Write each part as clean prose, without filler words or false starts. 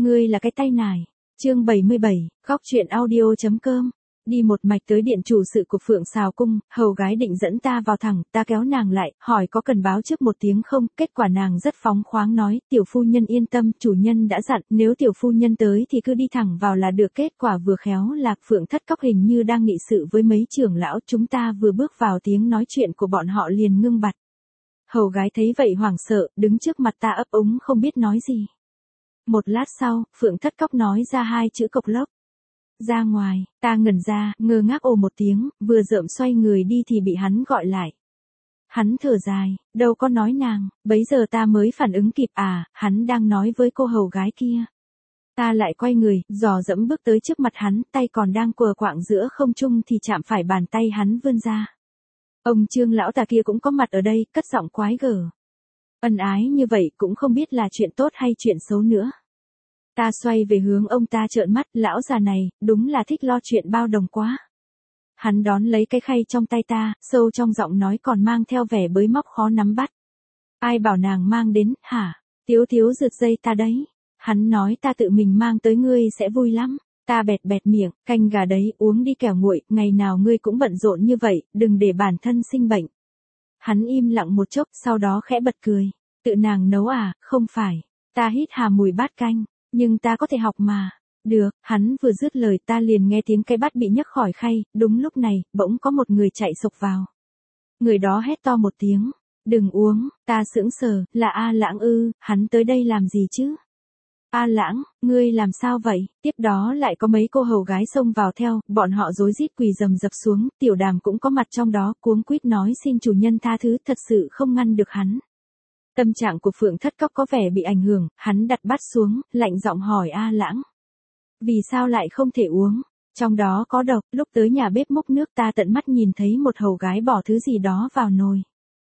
Ngươi là cái tay nải. Chương 77, góc truyện audio.com. Đi một mạch tới điện chủ sự của Phượng Sào Cung, hầu gái định dẫn ta vào thẳng, ta kéo nàng lại, hỏi có cần báo trước một tiếng không, kết quả nàng rất phóng khoáng nói, tiểu phu nhân yên tâm, chủ nhân đã dặn, nếu tiểu phu nhân tới thì cứ đi thẳng vào là được. Kết quả vừa khéo Lạc Phượng Thất Cóc hình như đang nghị sự với mấy trưởng lão, chúng ta vừa bước vào tiếng nói chuyện của bọn họ liền ngưng bặt. Hầu gái thấy vậy hoảng sợ, đứng trước mặt ta ấp úng không biết nói gì. Một lát sau, Phượng Thất Cóc nói ra hai chữ cộc lốc. Ra ngoài, ta ngẩn ra, ngơ ngác ồ một tiếng, vừa rợm xoay người đi thì bị hắn gọi lại. Hắn thở dài, đâu có nói nàng, bấy giờ ta mới phản ứng kịp hắn đang nói với cô hầu gái kia. Ta lại quay người, dò dẫm bước tới trước mặt hắn, tay còn đang quờ quạng giữa không trung thì chạm phải bàn tay hắn vươn ra. Ông Trương lão ta kia cũng có mặt ở đây, cất giọng quái gở. Ân ái như vậy cũng không biết là chuyện tốt hay chuyện xấu nữa. Ta xoay về hướng ông ta trợn mắt, lão già này, đúng là thích lo chuyện bao đồng quá. Hắn đón lấy cái khay trong tay ta, sâu trong giọng nói còn mang theo vẻ bới móc khó nắm bắt. Ai bảo nàng mang đến, hả? Tiếu Tiếu rượt dây ta đấy. Hắn nói ta tự mình mang tới ngươi sẽ vui lắm. Ta bẹt bẹt miệng, canh gà đấy, uống đi kẻo nguội, ngày nào ngươi cũng bận rộn như vậy, đừng để bản thân sinh bệnh. Hắn im lặng một chốc, sau đó khẽ bật cười. Tự nàng nấu à, không phải. Ta hít hà mùi bát canh. Nhưng ta có thể học mà. Được, hắn vừa dứt lời ta liền nghe tiếng cái bát bị nhấc khỏi khay, đúng lúc này, bỗng có một người chạy sộc vào. Người đó hét to một tiếng, đừng uống, ta sững sờ, là A Lãng ư, hắn tới đây làm gì chứ? A Lãng, ngươi làm sao vậy? Tiếp đó lại có mấy cô hầu gái xông vào theo, bọn họ rối rít quỳ rầm rập xuống, Tiểu Đàm cũng có mặt trong đó, cuống quýt nói xin chủ nhân tha thứ, thật sự không ngăn được hắn. Tâm trạng của Phượng Thất Cóc có vẻ bị ảnh hưởng, hắn đặt bát xuống, lạnh giọng hỏi A Lãng. Vì sao lại không thể uống? Trong đó có độc, lúc tới nhà bếp múc nước ta tận mắt nhìn thấy một hầu gái bỏ thứ gì đó vào nồi.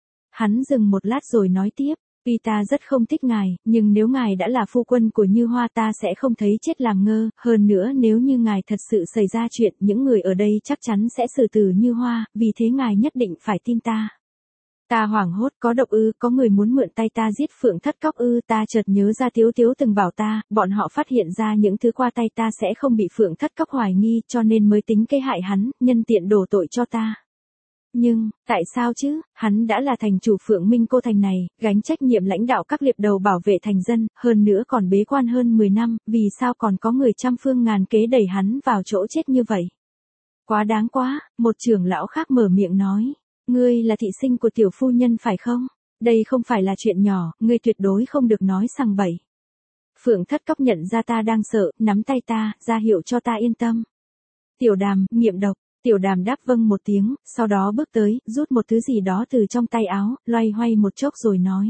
Hắn dừng một lát rồi nói tiếp, tuy ta rất không thích ngài, nhưng nếu ngài đã là phu quân của Như Hoa ta sẽ không thấy chết làm ngơ, hơn nữa nếu như ngài thật sự xảy ra chuyện, những người ở đây chắc chắn sẽ xử tử Như Hoa, vì thế ngài nhất định phải tin ta. Ta hoảng hốt, có độc ư, có người muốn mượn tay ta giết Phượng Thất Cóc ư, ta chợt nhớ ra Tiếu Tiếu từng bảo ta, bọn họ phát hiện ra những thứ qua tay ta sẽ không bị Phượng Thất Cóc hoài nghi, cho nên mới tính kế hại hắn, nhân tiện đổ tội cho ta. Nhưng, tại sao chứ, hắn đã là thành chủ Phượng Minh Cô Thành này, gánh trách nhiệm lãnh đạo các liệp đầu bảo vệ thành dân, hơn nữa còn bế quan hơn 10 năm, vì sao còn có người trăm phương ngàn kế đẩy hắn vào chỗ chết như vậy? Quá đáng quá, một trưởng lão khác mở miệng nói. Ngươi là thị sinh của tiểu phu nhân phải không? Đây không phải là chuyện nhỏ, ngươi tuyệt đối không được nói sằng bậy. Phượng Thất Cóc nhận ra ta đang sợ, nắm tay ta, ra hiệu cho ta yên tâm. Tiểu Đàm, nghiệm độc. Tiểu Đàm đáp vâng một tiếng, sau đó bước tới, rút một thứ gì đó từ trong tay áo, loay hoay một chốc rồi nói.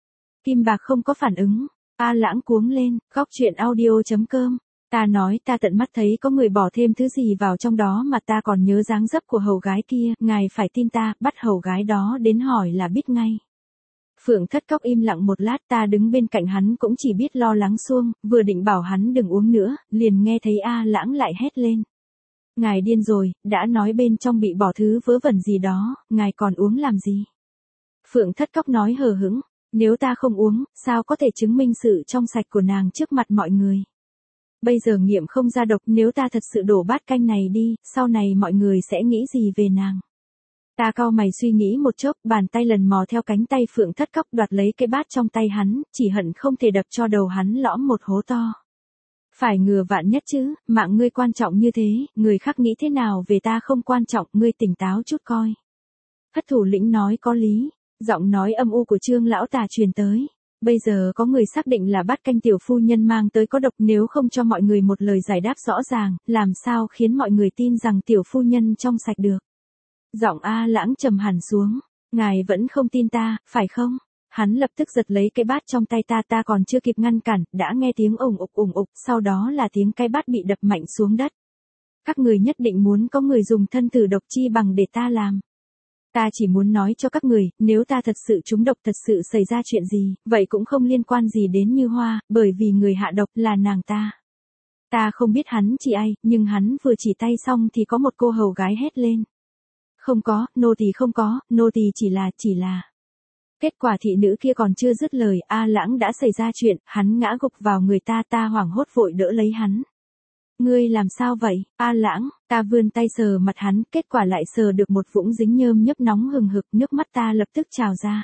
Kim bạc không có phản ứng. A Lãng cuống lên, góc truyện audio.com. Ta nói ta tận mắt thấy có người bỏ thêm thứ gì vào trong đó mà ta còn nhớ dáng dấp của hầu gái kia, ngài phải tin ta, bắt hầu gái đó đến hỏi là biết ngay. Phượng Thất Cóc im lặng một lát, ta đứng bên cạnh hắn cũng chỉ biết lo lắng xuông, vừa định bảo hắn đừng uống nữa, liền nghe thấy A Lãng lại hét lên. Ngài điên rồi, đã nói bên trong bị bỏ thứ vớ vẩn gì đó, ngài còn uống làm gì? Phượng Thất Cóc nói hờ hững, nếu ta không uống, sao có thể chứng minh sự trong sạch của nàng trước mặt mọi người? Bây giờ nghiệm không ra độc, nếu ta thật sự đổ bát canh này đi, sau này mọi người sẽ nghĩ gì về nàng? Ta cau mày suy nghĩ một chốc, bàn tay lần mò theo cánh tay Phượng Thất Cóc đoạt lấy cái bát trong tay hắn, chỉ hận không thể đập cho đầu hắn lõm một hố to. Phải ngừa vạn nhất chứ, mạng ngươi quan trọng như thế, người khác nghĩ thế nào về ta không quan trọng, ngươi tỉnh táo chút coi. Thất thủ lĩnh nói có lý, giọng nói âm u của Trương lão tà truyền tới. Bây giờ có người xác định là bát canh tiểu phu nhân mang tới có độc, nếu không cho mọi người một lời giải đáp rõ ràng, làm sao khiến mọi người tin rằng tiểu phu nhân trong sạch được. Giọng A Lãng trầm hẳn xuống, ngài vẫn không tin ta, phải không? Hắn lập tức giật lấy cái bát trong tay ta còn chưa kịp ngăn cản, đã nghe tiếng ủng ục, sau đó là tiếng cái bát bị đập mạnh xuống đất. Các người nhất định muốn có người dùng thân thử độc chi bằng để ta làm. Ta chỉ muốn nói cho các người, nếu ta thật sự trúng độc, thật sự xảy ra chuyện gì, vậy cũng không liên quan gì đến Như Hoa, bởi vì người hạ độc là nàng ta. Ta không biết hắn chỉ ai, nhưng hắn vừa chỉ tay xong thì có một cô hầu gái hét lên. Không có, nô tỳ không có, nô tỳ chỉ là. Kết quả thị nữ kia còn chưa dứt lời, A Lãng đã xảy ra chuyện, hắn ngã gục vào người ta, ta hoảng hốt vội đỡ lấy hắn. Ngươi làm sao vậy, A Lãng, ta vươn tay sờ mặt hắn, kết quả lại sờ được một vũng dính nhơm nhấp nóng hừng hực, nước mắt ta lập tức trào ra.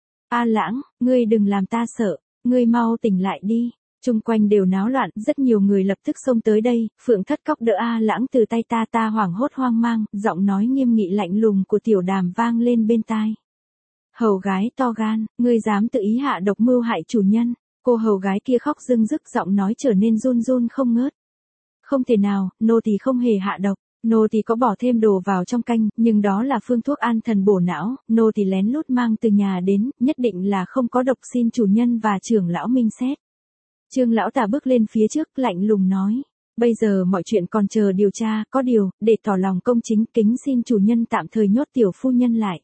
A Lãng, ngươi đừng làm ta sợ, ngươi mau tỉnh lại đi. Chung quanh đều náo loạn, rất nhiều người lập tức xông tới đây, Phượng Thất Cóc đỡ A Lãng từ tay ta, ta hoảng hốt hoang mang, giọng nói nghiêm nghị lạnh lùng của Tiểu Đàm vang lên bên tai. Hầu gái to gan, ngươi dám tự ý hạ độc mưu hại chủ nhân. Cô hầu gái kia khóc rưng rức, giọng nói trở nên run run không ngớt. Không thể nào, nô tỳ không hề hạ độc, nô tỳ có bỏ thêm đồ vào trong canh, nhưng đó là phương thuốc an thần bổ não, nô tỳ lén lút mang từ nhà đến, nhất định là không có độc, xin chủ nhân và trưởng lão minh xét. Trương lão tả bước lên phía trước, lạnh lùng nói. Bây giờ mọi chuyện còn chờ điều tra, có điều, để tỏ lòng công chính, kính xin chủ nhân tạm thời nhốt tiểu phu nhân lại.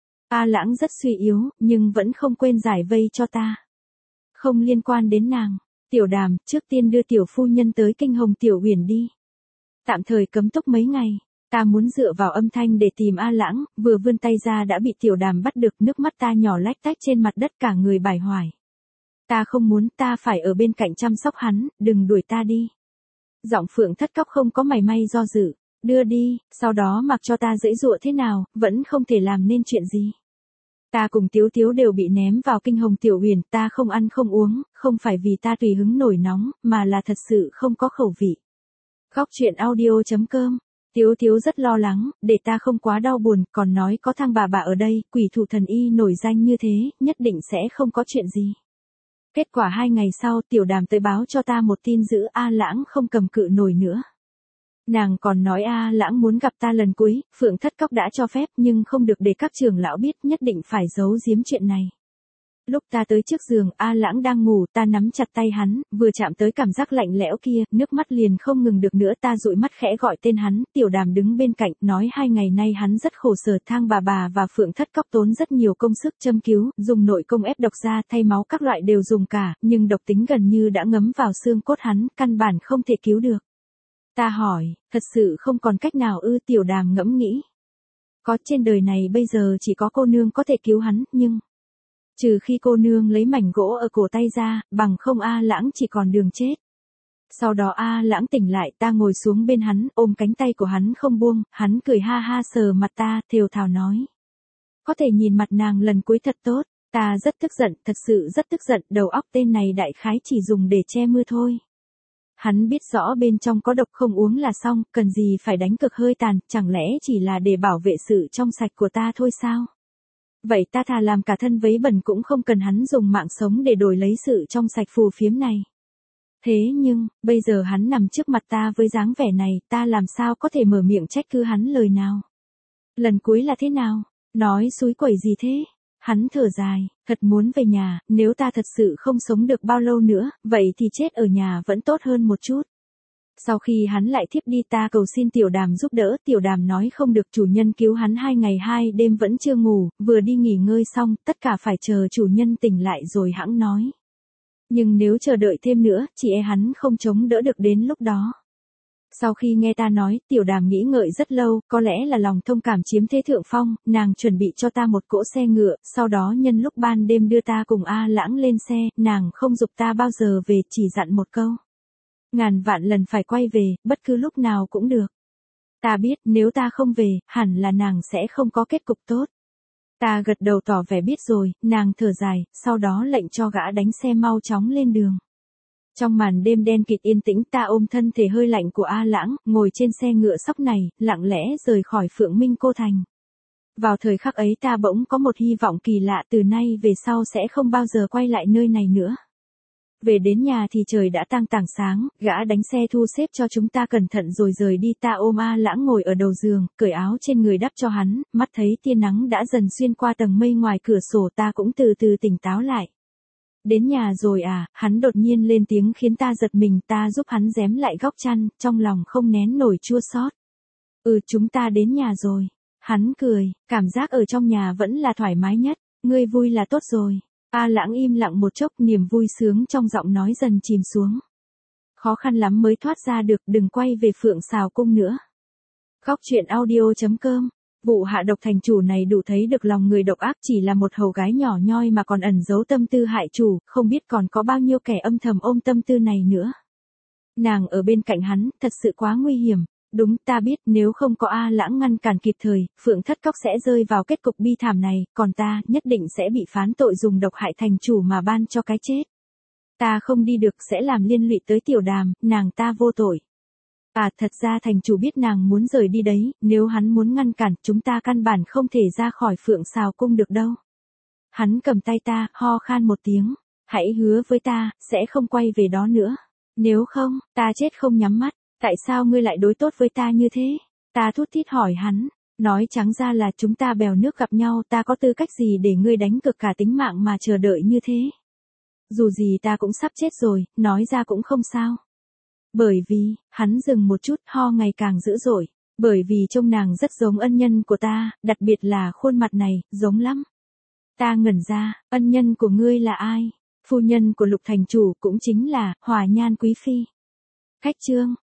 A Lãng rất suy yếu, nhưng vẫn không quên giải vây cho ta. Không liên quan đến nàng. Tiểu Đàm, trước tiên đưa tiểu phu nhân tới Kinh Hồng Tiểu Uyển đi. Tạm thời cấm túc mấy ngày. Ta muốn dựa vào âm thanh để tìm A Lãng, vừa vươn tay ra đã bị Tiểu Đàm bắt được, nước mắt ta nhỏ lách tách trên mặt đất, cả người bải hoài. Ta không muốn, ta phải ở bên cạnh chăm sóc hắn, đừng đuổi ta đi. Giọng Phượng Thất Cóc không có mảy may do dự. Đưa đi, sau đó mặc cho ta giãy giụa thế nào, vẫn không thể làm nên chuyện gì. Ta cùng Tiếu Tiếu đều bị ném vào Kinh Hồng Tiểu Uyển, ta không ăn không uống, không phải vì ta tùy hứng nổi nóng, mà là thật sự không có khẩu vị. Khóc chuyện audio.com. Tiếu Tiếu rất lo lắng, để ta không quá đau buồn, còn nói có thằng bà ở đây, quỷ thủ thần y nổi danh như thế, nhất định sẽ không có chuyện gì. Kết quả 2 ngày sau, Tiểu Đàm tới báo cho ta một tin dữ, A Lãng không cầm cự nổi nữa. Nàng còn nói A Lãng muốn gặp ta lần cuối, Phượng Thất Cóc đã cho phép nhưng không được để các trưởng lão biết, nhất định phải giấu giếm chuyện này. Lúc ta tới trước giường, A Lãng đang ngủ, ta nắm chặt tay hắn, vừa chạm tới cảm giác lạnh lẽo kia, nước mắt liền không ngừng được nữa, ta dụi mắt khẽ gọi tên hắn, Tiểu Đàm đứng bên cạnh, nói 2 ngày nay hắn rất khổ sở, thang bà và Phượng Thất Cóc tốn rất nhiều công sức châm cứu, dùng nội công ép độc ra, thay máu các loại đều dùng cả, nhưng độc tính gần như đã ngấm vào xương cốt hắn, căn bản không thể cứu được. Ta hỏi, thật sự không còn cách nào ư? Tiểu Đàm ngẫm nghĩ. Có, trên đời này bây giờ chỉ có cô nương có thể cứu hắn, nhưng trừ khi cô nương lấy mảnh gỗ ở cổ tay ra, bằng không A Lãng chỉ còn đường chết. Sau đó A Lãng tỉnh lại, ta ngồi xuống bên hắn, ôm cánh tay của hắn không buông, hắn cười ha ha sờ mặt ta, thều thào nói. Có thể nhìn mặt nàng lần cuối thật tốt, ta rất tức giận, thật sự rất tức giận, đầu óc tên này đại khái chỉ dùng để che mưa thôi. Hắn biết rõ bên trong có độc, không uống là xong, cần gì phải đánh cực hơi tàn, chẳng lẽ chỉ là để bảo vệ sự trong sạch của ta thôi sao? Vậy ta thà làm cả thân vấy bẩn cũng không cần hắn dùng mạng sống để đổi lấy sự trong sạch phù phiếm này. Thế nhưng, bây giờ hắn nằm trước mặt ta với dáng vẻ này, ta làm sao có thể mở miệng trách cứ hắn lời nào? Lần cuối là thế nào? Nói xúi quẩy gì thế? Hắn thở dài, thật muốn về nhà, nếu ta thật sự không sống được bao lâu nữa, vậy thì chết ở nhà vẫn tốt hơn một chút. Sau khi hắn lại thiếp đi, ta cầu xin Tiểu Đàm giúp đỡ, Tiểu Đàm nói không được, chủ nhân cứu hắn 2 ngày 2 đêm vẫn chưa ngủ, vừa đi nghỉ ngơi xong, tất cả phải chờ chủ nhân tỉnh lại rồi hẵng nói. Nhưng nếu chờ đợi thêm nữa, chỉ e hắn không chống đỡ được đến lúc đó. Sau khi nghe ta nói, Tiểu Đàm nghĩ ngợi rất lâu, có lẽ là lòng thông cảm chiếm thế thượng phong, nàng chuẩn bị cho ta một cỗ xe ngựa, sau đó nhân lúc ban đêm đưa ta cùng A Lãng lên xe, nàng không giục ta bao giờ về, chỉ dặn một câu. Ngàn vạn lần phải quay về, bất cứ lúc nào cũng được. Ta biết, nếu ta không về, hẳn là nàng sẽ không có kết cục tốt. Ta gật đầu tỏ vẻ biết rồi, nàng thở dài, sau đó lệnh cho gã đánh xe mau chóng lên đường. Trong màn đêm đen kịt yên tĩnh, ta ôm thân thể hơi lạnh của A Lãng, ngồi trên xe ngựa sóc này, lặng lẽ rời khỏi Phượng Minh Cô Thành. Vào thời khắc ấy ta bỗng có một hy vọng kỳ lạ, từ nay về sau sẽ không bao giờ quay lại nơi này nữa. Về đến nhà thì trời đã tang tảng sáng, gã đánh xe thu xếp cho chúng ta cẩn thận rồi rời đi, ta ôm A Lãng ngồi ở đầu giường, cởi áo trên người đắp cho hắn, mắt thấy tia nắng đã dần xuyên qua tầng mây ngoài cửa sổ, ta cũng từ từ tỉnh táo lại. Đến nhà rồi à? Hắn đột nhiên lên tiếng khiến ta giật mình, ta giúp hắn rém lại góc chăn, trong lòng không nén nổi chua xót. Chúng ta đến nhà rồi. Hắn cười, cảm giác ở trong nhà vẫn là thoải mái nhất, ngươi vui là tốt rồi. A Lãng im lặng một chốc, niềm vui sướng trong giọng nói dần chìm xuống. Khó khăn lắm mới thoát ra được, đừng quay về Phượng Sào Cung nữa. Khóc chuyện audio.com Vụ hạ độc thành chủ này đủ thấy được lòng người độc ác, chỉ là một hầu gái nhỏ nhoi mà còn ẩn giấu tâm tư hại chủ, không biết còn có bao nhiêu kẻ âm thầm ôm tâm tư này nữa. Nàng ở bên cạnh hắn, thật sự quá nguy hiểm. Đúng, ta biết nếu không có A Lãng ngăn cản kịp thời, Phượng Thất Cốc sẽ rơi vào kết cục bi thảm này, còn ta nhất định sẽ bị phán tội dùng độc hại thành chủ mà ban cho cái chết. Ta không đi được sẽ làm liên lụy tới Tiểu Đàm, nàng ta vô tội. À, thật ra thành chủ biết nàng muốn rời đi đấy, nếu hắn muốn ngăn cản, chúng ta căn bản không thể ra khỏi Phượng Sào Cung được đâu. Hắn cầm tay ta, ho khan một tiếng. Hãy hứa với ta, sẽ không quay về đó nữa. Nếu không, ta chết không nhắm mắt. Tại sao ngươi lại đối tốt với ta như thế? Ta thút thít hỏi hắn. Nói trắng ra là chúng ta bèo nước gặp nhau, ta có tư cách gì để ngươi đánh cược cả tính mạng mà chờ đợi như thế? Dù gì ta cũng sắp chết rồi, nói ra cũng không sao. Bởi vì, hắn dừng một chút, ho ngày càng dữ dội. Bởi vì trông nàng rất giống ân nhân của ta, đặc biệt là khuôn mặt này, giống lắm. Ta ngẩn ra, ân nhân của ngươi là ai? Phu nhân của Lục thành chủ cũng chính là Hòa Nhan quý phi. Khách chương